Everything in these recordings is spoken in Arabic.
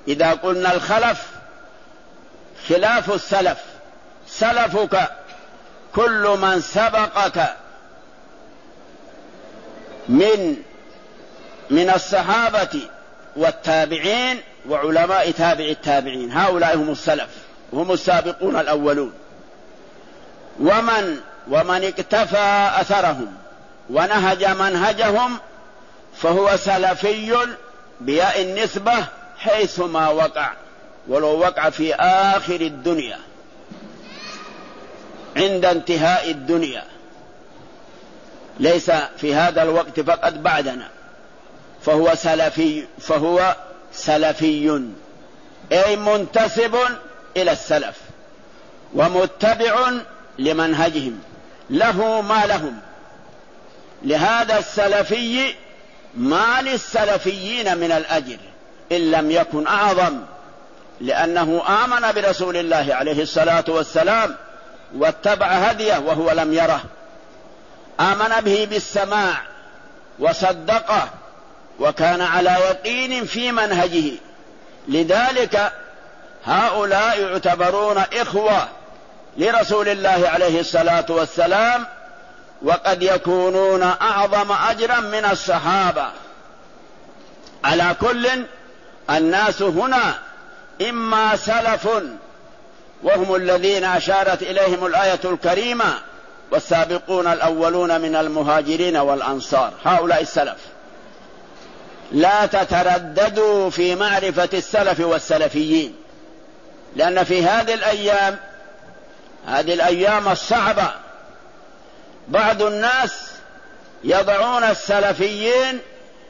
إذا قلنا الخلف خلاف السلف، سلفك كل من سبقك من الصحابة والتابعين وعلماء تابع التابعين، هؤلاء هم السلف، هم السابقون الأولون. ومن اكتفى أثرهم ونهج منهجهم فهو سلفي بياء النسبة حيثما وقع، ولو وقع في آخر الدنيا عند انتهاء الدنيا، ليس في هذا الوقت فقط بعدنا، فهو سلفي أي منتسب إلى السلف ومتبع لمنهجهم، له ما لهم. لهذا السلفي ما للسلفيين من الأجر إن لم يكن أعظم، لأنه آمن برسول الله عليه الصلاة والسلام واتبع هديه وهو لم يره، آمن به بالسماع وصدقه وكان على يقين في منهجه. لذلك هؤلاء يعتبرون إخوة لرسول الله عليه الصلاة والسلام، وقد يكونون أعظم أجرا من الصحابة. على كل الناس هنا إما سلف وهم الذين أشارت إليهم الآية الكريمة والسابقون الأولون من المهاجرين والأنصار، هؤلاء السلف. لا تترددوا في معرفة السلف والسلفيين، لأن في هذه الأيام الصعبة بعض الناس يضعون السلفيين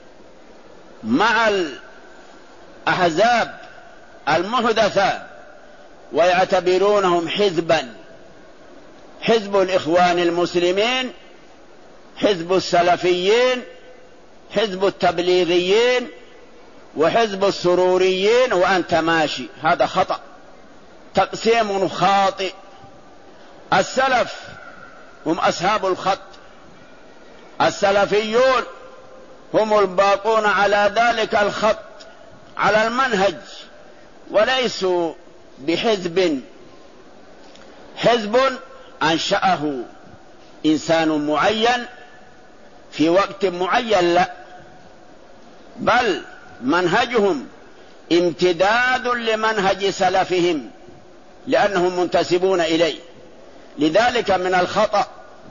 مع الأحزاب المحدثة ويعتبرونهم حزبا، حزب الإخوان المسلمين، حزب السلفيين، حزب التبليغيين، وحزب السروريين، وأنت ماشي. هذا خطأ، تقسيم خاطئ. السلف هم أصحاب الخط، السلفيون هم الباقون على ذلك الخط على المنهج، وليسوا بحزب، حزب أنشأه إنسان معين في وقت معين، لا، بل منهجهم امتداد لمنهج سلفهم لأنهم منتسبون إليه. لذلك من الخطأ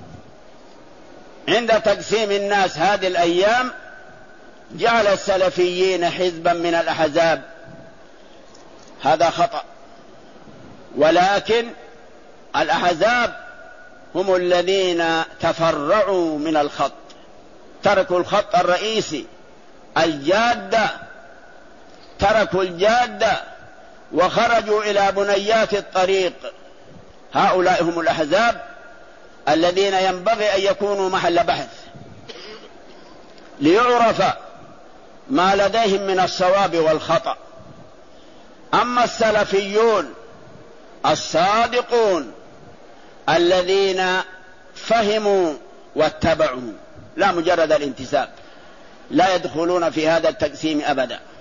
عند تقسيم الناس هذه الأيام جعل السلفيين حزبا من الأحزاب، هذا خطأ. ولكن الأحزاب هم الذين تفرعوا من الخط، تركوا الخط الرئيسي الجادة، تركوا الجادة وخرجوا إلى بنيات الطريق. هؤلاء هم الأحزاب الذين ينبغي أن يكونوا محل بحث ليعرف ما لديهم من الصواب والخطأ. أما السلفيون الصادقون الذين فهموا واتبعوا لا مجرد الانتساب، لا يدخلون في هذا التقسيم أبدا.